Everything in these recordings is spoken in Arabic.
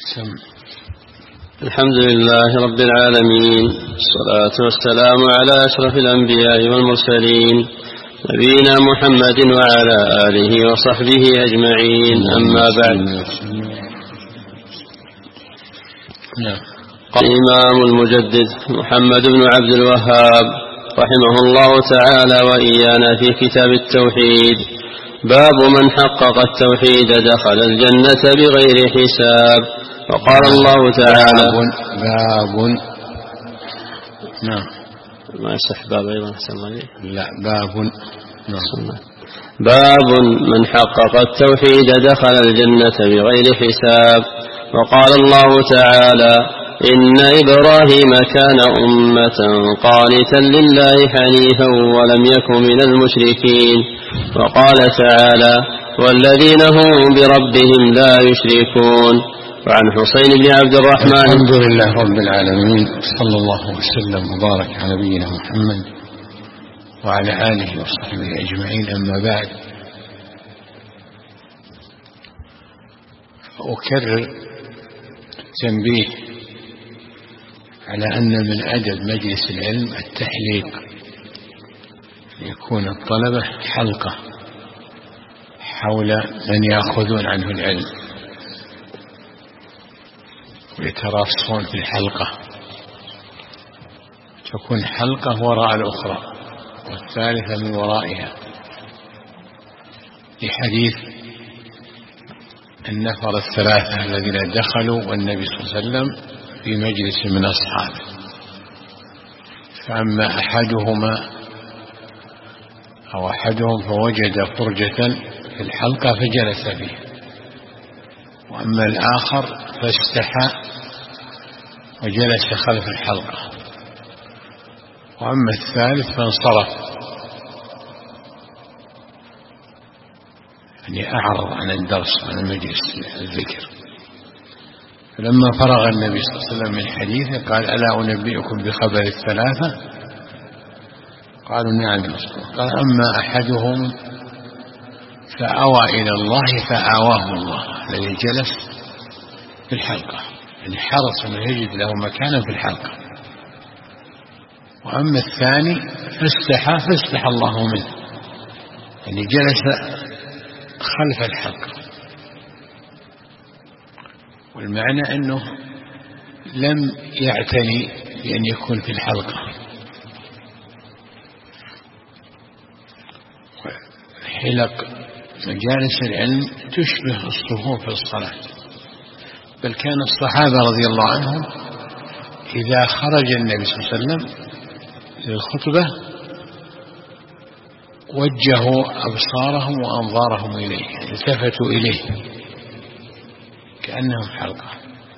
سم. الحمد لله رب العالمين، الصلاة والسلام على أشرف الأنبياء والمرسلين، نبينا محمد وعلى آله وصحبه أجمعين. أما بعد، قال الإمام المجدد محمد بن عبد الوهاب رحمه الله تعالى وإيانا في كتاب التوحيد: باب من حقق التوحيد دخل الجنة بغير حساب. وقال الله تعالى: باب نعم ما يصح باب أيضا أحسن الله عليك. لا باب نعم. باب من حقق التوحيد دخل الجنة بغير حساب. وقال الله تعالى: إن إبراهيم كان أمة قانتا لله حنيفا ولم يك من المشركين. وقال تعالى: والذين هم بربهم لا يشركون. وعن حسين بن عبد الرحمن. الحمد لله رب العالمين، صلى الله وسلم وبارك على نبينا محمد وعلى آله وصحبه أجمعين. أما بعد، أكرر تنبيه على أن من أدب مجلس العلم التحليق، يكون الطلبة حلقة حول من يأخذون عنه العلم ويتراصون في الحلقة، تكون حلقة وراء الأخرى والثالثة من ورائها، لحديث النفر الثلاثة الذين دخلوا والنبي صلى الله عليه وسلم في مجلس من أصحابه، فأما أحدهم فوجد فرجة في الحلقة فجلس فيها، وأما الآخر فاستحى وجلس خلف الحلقة، وأما الثالث فانصرف، يعني أعرض عن الدرس عن مجلس الذكر. فلما فرغ النبي صلى الله عليه وسلم من حديثه قال: ألا أنبئكم بخبر الثلاثة؟ قالوا: نعم يا رسول الله. قال: أما أحدهم فأوى إلى الله فآواه الله، الذي جلس في الحلقة، يعني حرص أن يجد له مكانا في الحلقة. وأما الثاني فاستحى الله منه، يعني جلس خلف الحلقة. والمعنى أنه لم يعتني بأن يكون في الحلقة. حلق مجالس العلم تشبه الصفوف في الصلاة، بل كان الصحابة رضي الله عنهم إذا خرج النبي صلى الله عليه وسلم للخطبة وجهوا أبصارهم وأنظارهم إليه، التفتوا إليه كأنهم حلقة.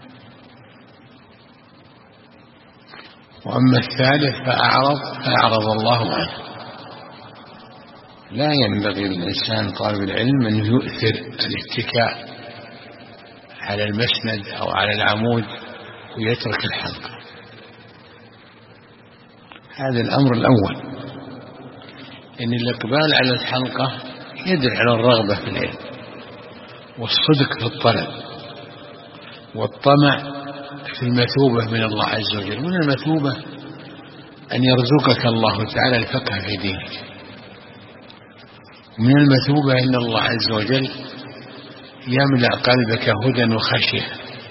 وأما الثالث فأعرض الله عنه. لا ينبغي للإنسان طالب العلم أن يؤثر الاتكاء على المسند أو على العمود ويترك الحلقة. هذا الأمر الأول، إن الإقبال على الحلقة يدل على الرغبة في العلم والصدق في الطلب والطمع في المثوبة من الله عز وجل. من المثوبة أن يرزقك الله تعالى الفقه في دينك، ومن المثوبة أن الله عز وجل يملأ قلبك هدى وخشية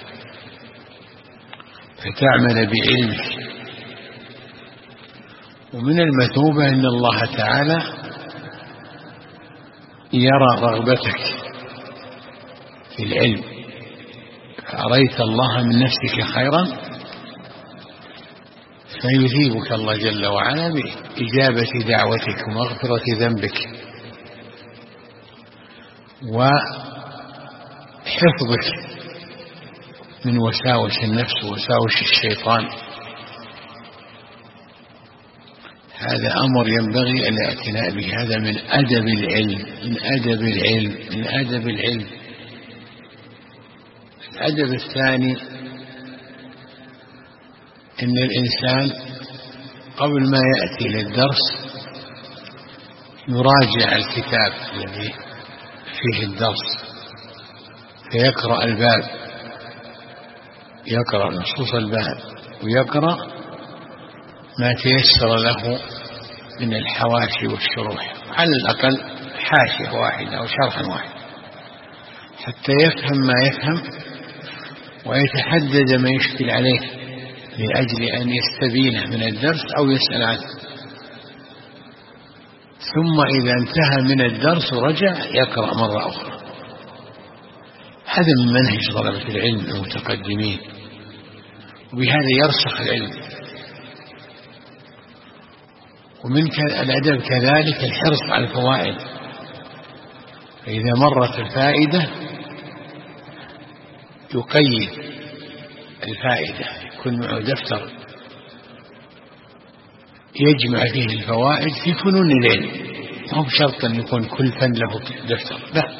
فتعمل بعلمك، ومن المثوبة أن الله تعالى يرى رغبتك في العلم، فأريت الله من نفسك خيرا فيثيبك الله جل وعلا بإجابة دعوتك ومغفرة ذنبك وحفظك من وساوس النفس ووساوس الشيطان. هذا أمر ينبغي الاعتناء به، هذا من أدب العلم، من أدب العلم، من أدب العلم. الأدب الثاني إن الإنسان قبل ما يأتي للدرس يراجع الكتاب الذي فيه الدرس، فيقرأ الباب يقرأ نصوص الباب ويقرأ ما تيسر له من الحواشي والشروح، على الأقل حاشية واحدة أو شرحا واحد، حتى يفهم ما يفهم ويتحدد ما يشكل عليه لأجل أن يستبينه من الدرس أو يسأل عنه. ثم إذا انتهى من الدرس ورجع يقرأ مرة أخرى. هذا من منهج طلبة العلم المتقدمين، وبهذا يرسخ العلم. ومن الأدب كذلك الحرص على الفوائد، فإذا مرت الفائدة يقيد الفائدة، يكون معه دفتر يجمع فيه الفوائد في فنون العلم، مو بشرط أن يكون كل فن له دفتر، لا،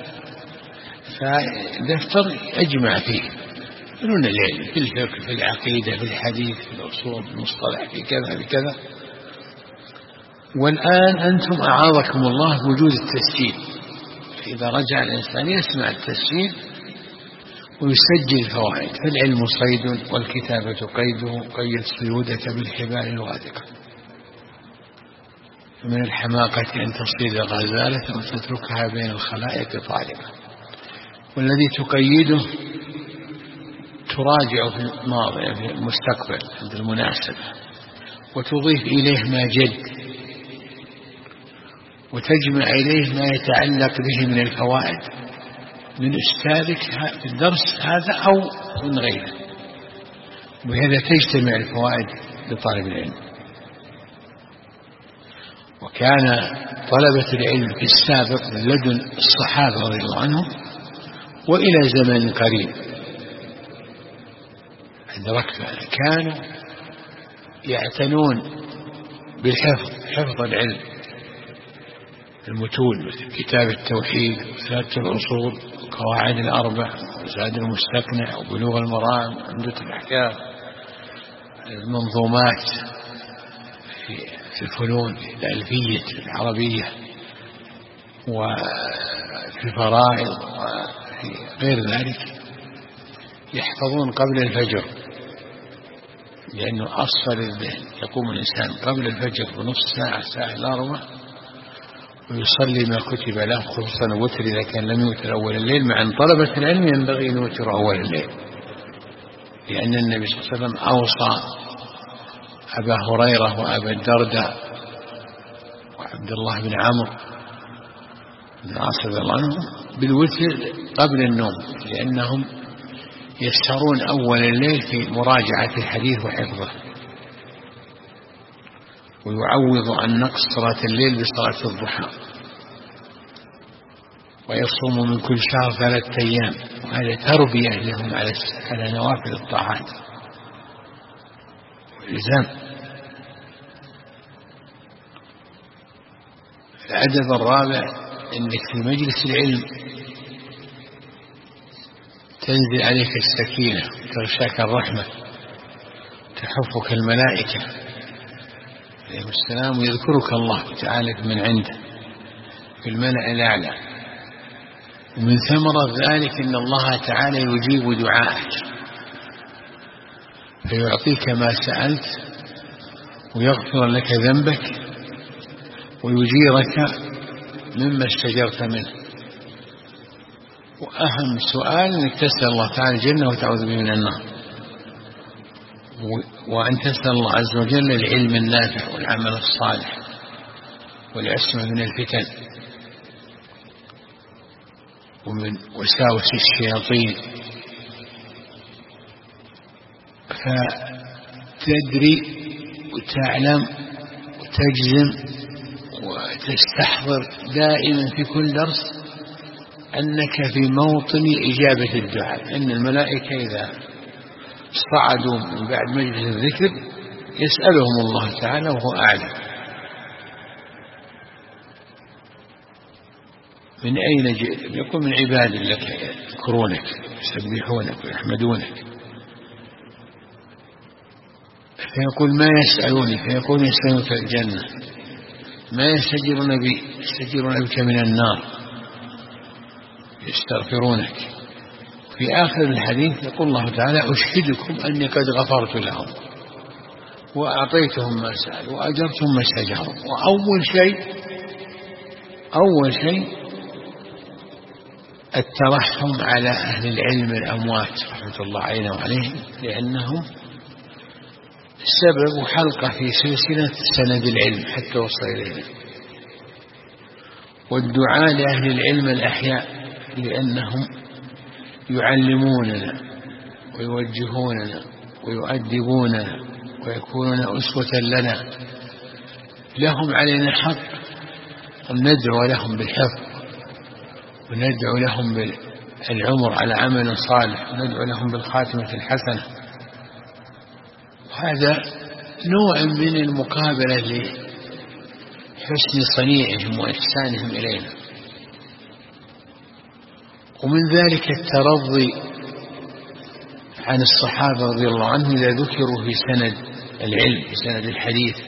فدفتر يجمع فيه فنون العلم، في الفقه، في العقيدة، في الحديث، في الأصول، في المصطلح، في كذا في كذا. والآن أنتم أعاذكم الله وجود التسجيل، إذا رجع الإنسان يسمع التسجيل ويسجل الفوائد. فالعلم صيد والكتابة قيده، قيد صيودك بالحبال الواثقة. فمن الحماقة أن تصيد غزالة وتتركها بين الخلائق طالبة. والذي تقيده تراجع في الماضي في المستقبل عند المناسبة، وتضيف إليه ما جد، وتجمع إليه ما يتعلق به من الفوائد من أستاذك في الدرس هذا أو من غيره، وبهذا تجتمع الفوائد لطالب العلم. وكان طلبة العلم في السابق من لدن الصحابة رضي الله عنهم وإلى زمن قريب أدركنا كانوا يعتنون بالحفظ، حفظ العلم، المتون مثل كتاب التوحيد وثلاثة الأصول وقواعد الأربع وزاد المستقنع وبلوغ المرام وعمدة الأحكام، المنظومات في الفنون، الألفية العربية وفي الفرائض وفي غير ذلك، يحفظون قبل الفجر، لأنه أصفر الذهن. يقوم الإنسان قبل الفجر بنص ساعة، ساعة إلا ربع، ويصلي ما كتب له، خصوصا الوتر إذا كان لم يوتر أول الليل. مع أن طلبة العلم ينبغي أن يوتر أول الليل، لأن النبي صلى الله عليه وسلم أوصى أبا هريرة وأبا الدرداء وعبد الله بن عمرو بن العاص رضي الله عنهم بالوتر قبل النوم، لأنهم يسهرون أول الليل في مراجعة الحديث وحفظه، ويعوض عن نقص صلاة الليل بصلاة الضحى، ويصوم من كل شهر 3 أيام، وهذا تربية لهم على نوافل الطاعات والإلزام. الأدب الرابع أنك في مجلس العلم تنزل عليك السكينة، تغشاك الرحمة، تحفك الملائكة عليهم السلام، ويذكرك الله تعالى من عنده في الملأ الأعلى. ومن ثمرة ذلك أن الله تعالى يجيب دعاءك، فيعطيك ما سألت ويغفر لك ذنبك ويجيرك مما استجرت منه. وأهم سؤال أنك تسأل الله تعالى الجنة وتعوذ به من النار، وأن تسأل الله عز وجل العلم النافع والعمل الصالح والعصمة من الفتن ومن وساوس الشياطين. فتدري وتعلم وتجزم وتستحضر دائما في كل درس أنك في موطن إجابة الدعاء، أن الملائكة إذا صعدوا من بعد مجلس الذكر يسألهم الله تعالى وهو أعلم من أين جئت، يقول من عباد لك يذكرونك يسبحونك ويحمدونك، فيقول ما يسألوني، فيقول يسألونك الجنة، ما يستجيرون بك من النار، يستغفرونك في آخر الحديث يقول الله تعالى أشهدكم أني قد غفرت لهم وأعطيتهم ما سألوا وأجرتهم ما استجاروا. أول شيء الترحم على أهل العلم الأموات رحمة الله علينا وعليهم، لأنهم سبب حلقة في سلسلة سند العلم حتى وصل إلينا، والدعاء لأهل العلم الأحياء لأنهم يعلموننا ويوجهوننا ويؤدبوننا ويكونون أسوة لنا، لهم علينا حق أن ندعو لهم بالحفظ وندعو لهم بالعمر على عمل صالح وندعو لهم بالخاتمة الحسنة. هذا نوع من المقابلة لحسن صنيعهم وإحسانهم إلينا. ومن ذلك الترضي عن الصحابة رضي الله عنهم إذا ذكروا في سند العلم في سند الحديث،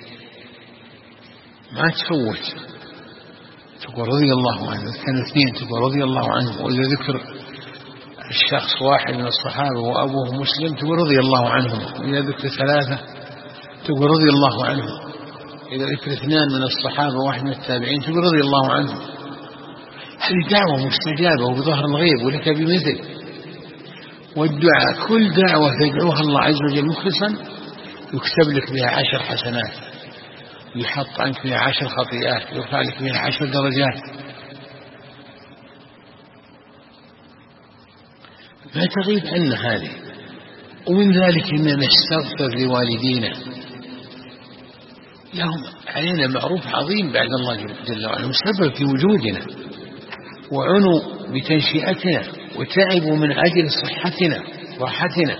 ما تفوت تقول رضي الله عنه، كانوا اثنين تقول رضي الله عنه، وإذا ذكر الشخص واحد من الصحابة وأبوه مسلم تقول رضي الله عنهم، وإذا ذكر ثلاثة تقول رضي الله عنهم، إذا ذكر اثنان من الصحابة واحد من التابعين تقول رضي الله عنهم. هذه دعوة مستجابة وبظهر الغيب ولك بمثل. والدعاء كل دعوة تدعوها الله عز وجل مخلصا يكتب لك بها 10 حسنات، يحط عنك بها 10 خطيئات، يرفع لك بها 10 درجات. ما تغيب عنا هذه. ومن ذلك إننا نستغفر لوالدينا، لهم علينا معروف عظيم بعد الله جل وعلا، مسبب في وجودنا وعنوا بتنشئتنا وتعبوا من أجل صحتنا وراحتنا.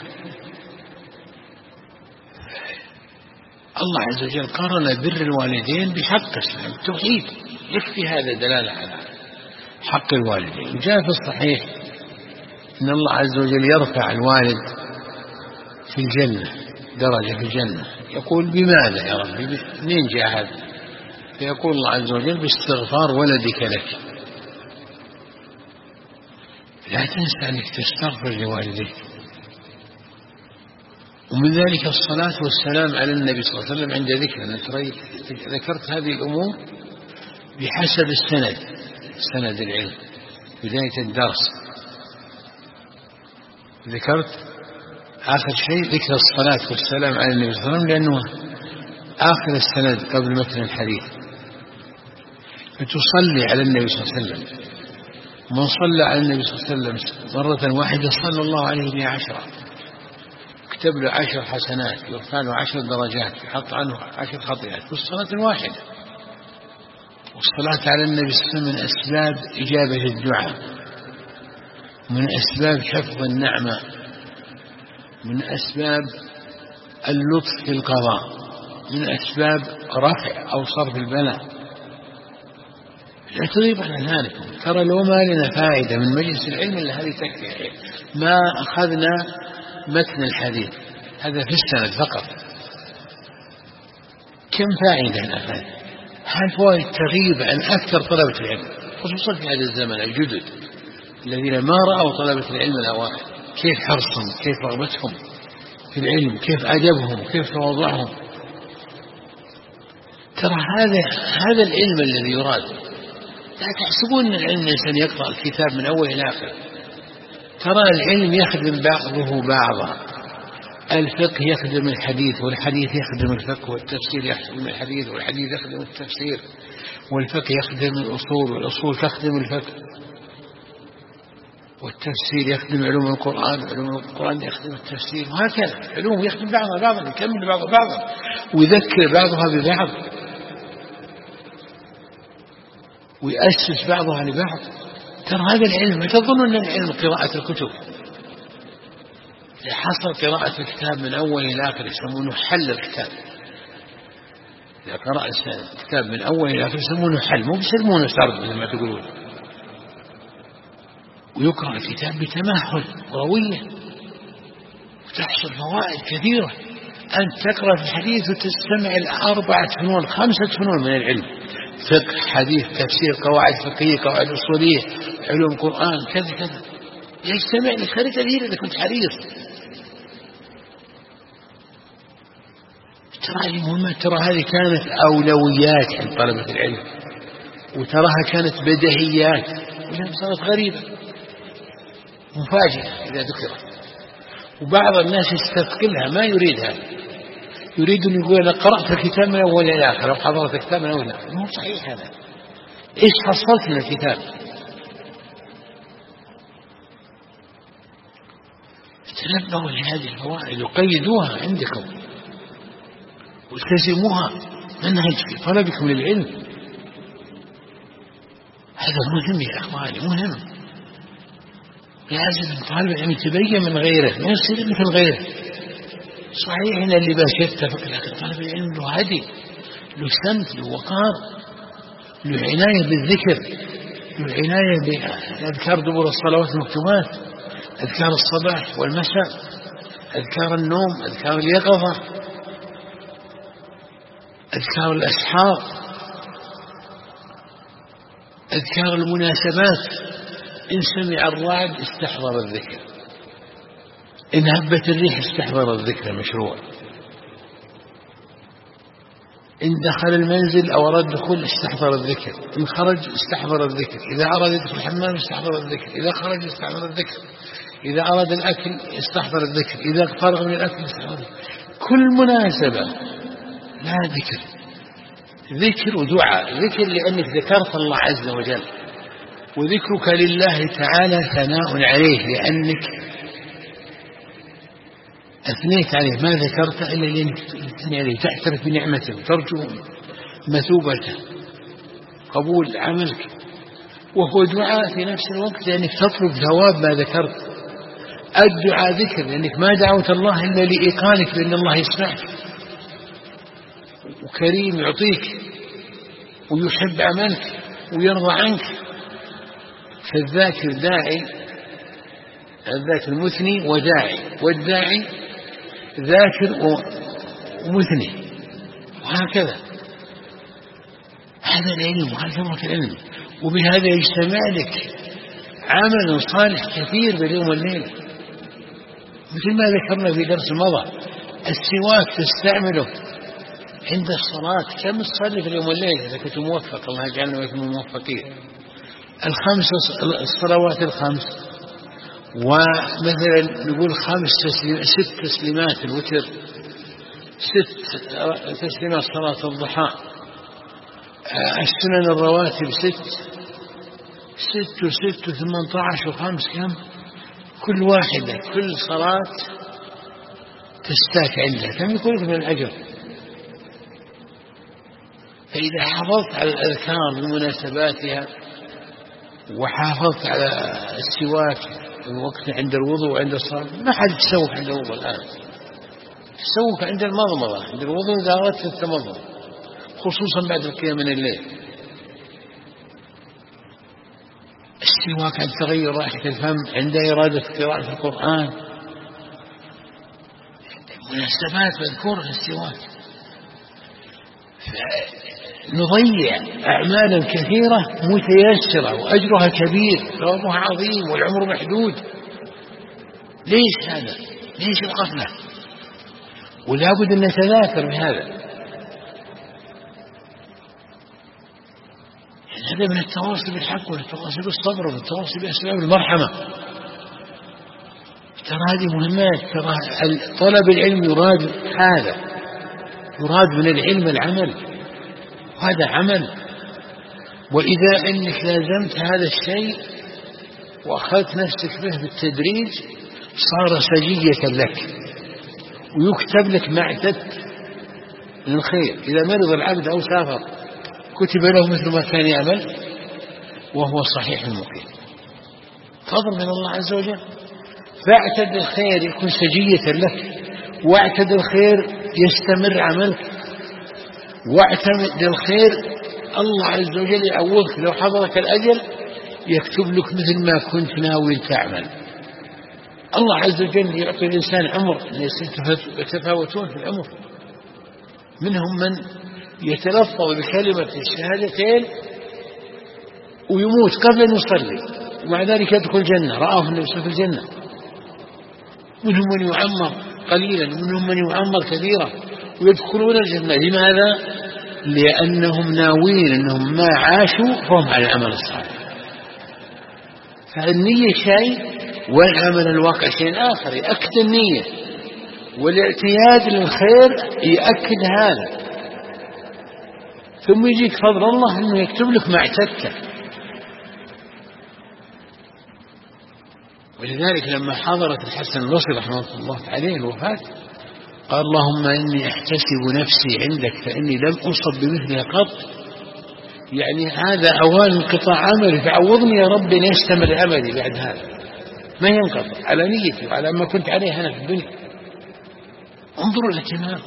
الله عز وجل قارن بر الوالدين بحق التوحيد، يكفي هذا دلالة على حق الوالدين. جاء في الصحيح إن الله عز وجل يرفع الوالد في الجنة درجة في الجنة، يقول بماذا يا رب؟ منين جاء هذا؟ فيقول الله عز وجل باستغفار ولدك لك. لا تنسى أنك تستغفر لوالديك. ومن ذلك الصلاة والسلام على النبي صلى الله عليه وسلم عند ذكر. أنا ذكرت هذه الأمور بحسب سند العلم بداية الدرس. ذكرت آخر شيء ذكر الصلاة والسلام على النبي صلى الله عليه وسلم لأنه آخر السند قبل متن الحديث. فتصلي على النبي صلى الله عليه وسلم، من صلى على النبي صلى الله عليه وسلم مرة واحدة صلى الله عليه بها 10، يكتب له 10 حسنات، يرفع له 10 درجات، يحط عنه 10 خطيئات في الصلاة الواحدة. والصلاة على النبي صلى الله عليه وسلم من أسباب إجابة الدعاء، من أسباب حفظ النعمة، من أسباب اللطف في القضاء، من أسباب رفع أو صرف البلاء. لا تغيب عن ذلك. ترى لو ما لنا فائدة من مجلس العلم إلا هذه تكفي. ما أخذنا متن الحديث، هذا في السند فقط، كم فائدة نأخذ؟ هل فوائد تغيب عن أكثر طلبة العلم، خصوصا في هذا الزمن الجدد الذين ما رأوا طلبة العلم الأوائل كيف حرصهم، كيف رغبتهم في العلم، كيف أدبهم، كيف تواضعهم. ترى هذا العلم الذي يراد. لا تحسبون أن العلم الإنسان يقرأ الكتاب من أول إلى آخر. ترى العلم يخدم بعضه بعضا، الفقه يخدم الحديث، والحديث يخدم الفقه، والتفسير يخدم الحديث، والحديث يخدم التفسير، والفقه يخدم الأصول، والأصول تخدم الفقه، والتفسير يخدم علوم القرآن، وعلوم القرآن يخدم التفسير، وهكذا علوم يخدم بعضها، يكمل بعضها ويذكر بعضها ببعض ويأسس بعضها لبعض. ترى هذا العلم، ما تظن أن العلم قراءة الكتب. إذا حصل قراءة الكتاب من أول إلى آخر يسمونه حل الكتاب. إذا قرأ الكتاب من أول إلى آخر يسمونه حل، مو بيسمونه سرد مثل ما تقولون. ويقرأ الكتاب بتمهل وروية وتحصل فوائد كثيرة. أنت تقرأ في الحديث وتستمع 4 فنون 5 فنون من العلم: فقه، حديث، تفسير، قواعد فقهية، قواعد أصولية، علوم قرآن، كذا كذا. يجتمع لخير كثير إذا كنت حريص. ترى هذه مهمة، ترى هذه كانت أولويات عند طلبة العلم، وتراها كانت بديهيات، والآن صارت غريبة مفاجئة إذا ذكرت. وبعض الناس يستثقلها، ما يريدها، يريد أن يقول أنا قرأت الكتاب من أول إلى آخر، وحضرت الكتاب من أول إلى آخر. مو صحيح هذا. إيش حصلت من الكتاب؟ تنبهوا لهذه الفوائد وقيدوها عندكم والتزموها منهج في طلبكم للعلم. هذا مهم يا أخواني، مهم. لازم طالب العلم يتبين من غيره، ما يصير مثل غيره. صحيح إن اللي باش يتفق، لكن طالب العلم له هدي، له سمت، له وقار، له عناية بالذكر، له عناية بأذكار دبر الصلوات المكتوبات، أذكار الصباح والمساء، أذكار النوم، أذكار اليقظة، أذكار الأسحار، أذكار المناسبات. إن سمع الرعد استحضر الذكر، إن هبت الريح استحضر الذكر مشروع، إن دخل المنزل أو أراد دخول استحضر الذكر، إن خرج استحضر الذكر، إذا أراد يدخل الحمام استحضر الذكر، إذا خرج استحضر الذكر، إذا أراد الأكل استحضر الذكر، إذا فرغ من الأكل استحضر الذكر. كل مناسبة لا ذكر، ذكر ودعاء. ذكر لأنك ذكرت الله عز وجل، وذكرك لله تعالى ثناء عليه لأنك أثنيت عليه، ما ذكرت إلا لأنك تثني عليه، تعترف بنعمته وترجو مثوبته قبول عملك. وهو دعاء في نفس الوقت لأنك تطلب ثواب ما ذكرت. الدعاء ذكر لأنك ما دعوت الله إلا لإيقانك بأن الله يسمعك وكريم يعطيك ويحب عملك ويرضى عنك. فالذاكر داعي، الذاكر مثني وداعي، والداعي ذاكر ومثني، وهكذا. هذا العلم وهذا ثمرة العلم، وبهذا يجتمع لك عمل صالح كثير باليوم والليل. مثل ما ذكرنا في درس مضى، السواك تستعمله عند الصلاة. كم تصلي في اليوم والليل إذا كنت موفق؟ الله يجعلنا وإياكم موفقين. الصلوات الخمس، ومثلا نقول 6 تسليمات الوتر، 6 تسليمات صلاة الضحى، السنن الرواتب 6 و6 18 و5 كم؟ كل واحدة كل صلاة تستاك عندها كم يكون لك من الأجر؟ فإذا حافظت على الأذكار بمناسباتها، وحافظت على السواك الوقت عند الوضوء وعند الصلاة. ما حد يتسوق عند الوضوء الآن، تسوق عند المضمضة، عند الوضوء إذا أردت التمضمض، خصوصا بعد القيام من الليل. السواك عند تغير رائحة الفم، عند إرادة قراءة القرآن، مناسبات مذكورة في السواك. نضيع أعمالا كثيرة متيسرة وأجرها كبير، ثوابها عظيم، والعمر محدود. ليش هذا؟ ليش الغفلة؟ ولا بد أن نتذاكر بهذا. هذا من التواصي بالحق والتواصي بالصبر والتواصي بأسباب المرحمة. ترى هذه مهمات. ترى طلب العلم يراد هذا، يراد من العلم العمل، وهذا عمل. وإذا أنك لازمت هذا الشيء وأخذت نفسك به بالتدريج صار سجية لك، ويكتب لك معدد من الخير. إذا مرض العبد أو سافر كتب له مثل ما كان يعمل وهو صحيح مقيم. فضل من الله عز وجل. فاعتد الخير يكون سجية لك، واعتد الخير يستمر عملك، واعتمد الخير الله عز وجل يعوضك. لو حضرك الأجل يكتب لك مثل ما كنت ناوي تعمل. الله عز وجل يعطي الإنسان عمر، يتفاوتون في العمر. منهم من يتلفظ بكلمة الشهادتين ويموت قبل أن يصلي، ومع ذلك يدخل الجنة، رآه النبي صلى الله عليه وسلم في الجنة. منهم من يعمر قليلا ومنهم من يعمر كثيرا ويدخلون الجنة. لماذا؟ لأنهم ناوين أنهم ما عاشوا فهم على العمل الصالح. فالنية شيء والعمل الواقع شيء آخر يأكد النية، والاعتياد للخير يأكد هذا. ثم يجيك فضل الله أنه يكتب لك ما اعتدته. ولذلك لما حضرت الحسن البصري رحمه الله عليه الوفاة قال اللهم إني أحتسب نفسي عندك فإني لم أصب بمثلها قط، يعني هذا أوان انقطاع عملي، فعوضني يا رب أن يستمر عملي بعد هذا، ما ينقطع على نيتي وعلى ما كنت عليه أنا في الدنيا. انظروا الاهتمام.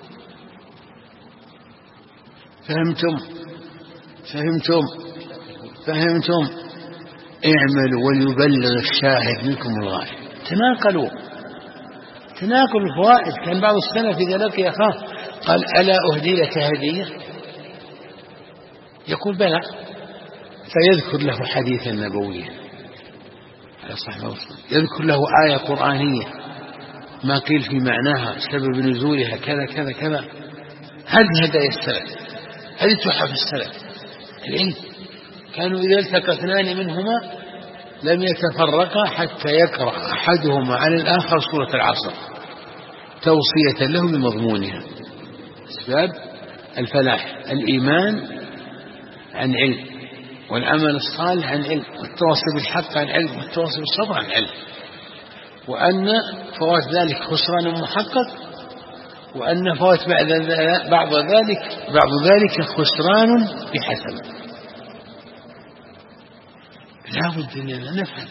فهمتم؟ اعملوا وليبلغ الشاهد منكم الغائب. تناقلوا الفوائد. كان بعض السلف إذا لقي أخاه قال ألا أهدي لك هدية؟ يقول بلى، فيذكر له حديثا نبويا على صحيح مسلم، يذكر له آية قرآنية ما قيل في معناها سبب نزولها كذا كذا كذا. هذه هدايا السلف، هذه تحف السلف. العلم كانوا إذا التقى اثنان منهما لم يتفرقا حتى يقرأ أحدهما عن الآخر سورة العصر توصية له بمضمونها. أسباب الفلاح: الإيمان عن علم، والعمل الصالح عن علم، والتواصي بالحق عن علم، والتواصي بالصبر عن علم، وأن فوات ذلك خسران محقق، وأن فوات بعض ذلك خسران بحسب. لا بد أننا نفهم.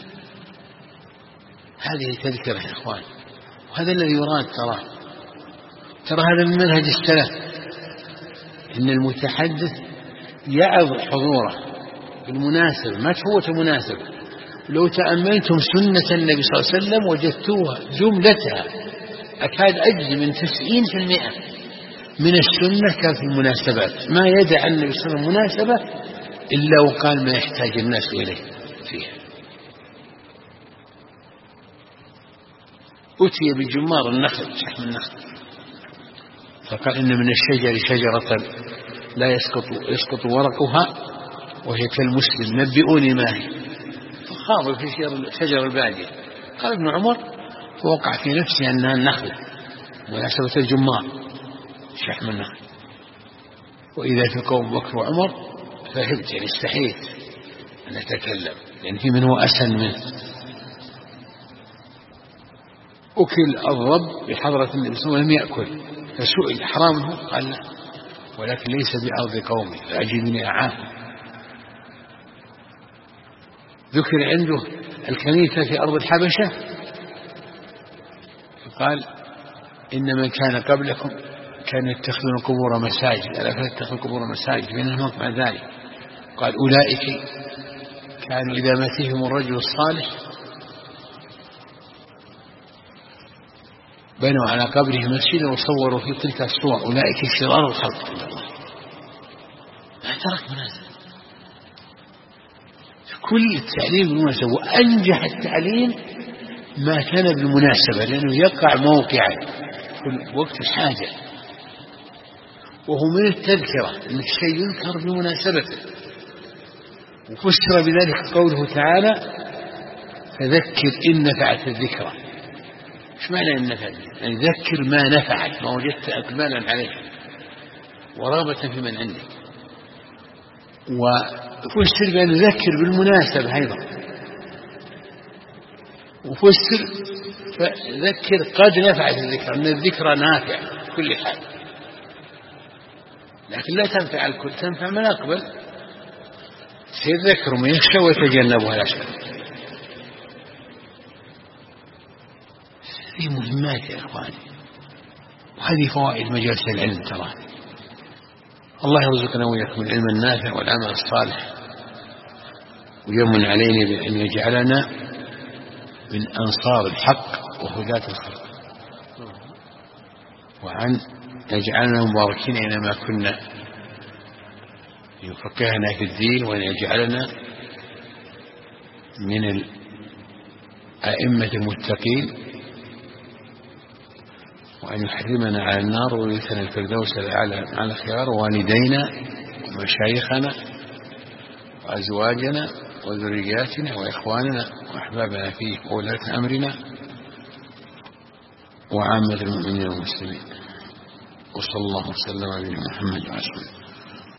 هذه تذكرة يا إخوان، وهذا الذي يراد. ترى هذا من منهج السلف، إن المتحدث يعظ حضوره بالمناسبة، ما تفوت مناسبة. لو تأملتم سنة النبي صلى الله عليه وسلم وجدتوها جملتها أكاد أجزي من 90% من السنة كان في المناسبات، ما يدع النبي صلى الله عليه وسلم مناسبة إلا وقال ما يحتاج الناس إليه فيها. أتي بجمار النخل، شحم النخل، فقال إن من الشجر شجرة لا يسقط ورقها وهي كالمسلم، نبئوني ما هي. فخاض في شجر البادية. قال ابن عمر فوقع في نفسي أنها النخلة مناسبة الجمار شحم النخل. وإذا في قوم بكر وعمر فهمت، يعني استحيت أن أتكلم، لأن في من هو أسن منه. أكل الرب بحضرة النبي صلى الله عليه وسلم لم يأكل، فسئل حرامه قال لا، ولكن ليس بأرض قومي فأجدني أعافه. ذكر عنده الكنيسة في أرض الحبشة، فقال إن من كان قبلكم كانوا يتخذون قبور مساجد، ألا فاتخذوا قبور مساجد بينهم مع ذلك. قال أولئك كانوا إذا مات فيهم الرجل الصالح بنوا على قبره مسجدا وصوروا في تلك الصور، أولئك شرار الخلق عند الله. ما ترك مناسبة. كل التعليم بالمناسبة، وأنجح التعليم ما كان بالمناسبة، لأنه يقع موقعا في وقت الحاجة، وهو من التذكرة أن الشيء يذكر بمناسبته. وفسر بذلك قوله تعالى فذكر إن نفعت الذكرى. ايش معنى إن نفعت؟ يعني ذكر ما نفعت، ما وجدت أكمالا عليه ورغبة في من عندك. وفسر بأن ذكر بالمناسبة أيضا، وفسر فذكر قد نفعت الذكرى، أن الذكرى نافع كل حال، لكن لا تنفع الكل، تنفع من أقبل. سيذكر من يخشى ويتجنبها الأشقى. هذه مهمات يا إخواني، وهذه فوائد مجالس العلم. ترى الله يرزقنا وإياكم العلم النافع والعمل الصالح، ويمن علينا بأن يجعلنا من أنصار الحق وهداة الخلق، وأن يجعلنا مباركين أينما كنا، يفقهنا في الدين، وأن يجعلنا من الأئمة المتقين، وأن يحرمنا على النار ويثنى الفردوس الأعلى مع الخيار، والدينا ومشايخنا وأزواجنا وذرياتنا وإخواننا وأحبابنا فيه وولاة أمرنا وعامة المؤمنين والمسلمين. وصلى الله وسلم على محمد وعلى آله.